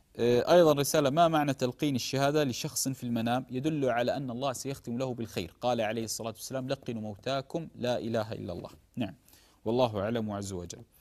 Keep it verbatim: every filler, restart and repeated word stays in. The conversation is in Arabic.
أيضا رسالة: ما معنى تلقين الشهادة لشخص في المنام يدل على أن الله سيختم له بالخير؟ قال عليه الصلاة والسلام: لقنوا موتاكم لا إله إلا الله. نعم، والله أعلم عز وجل.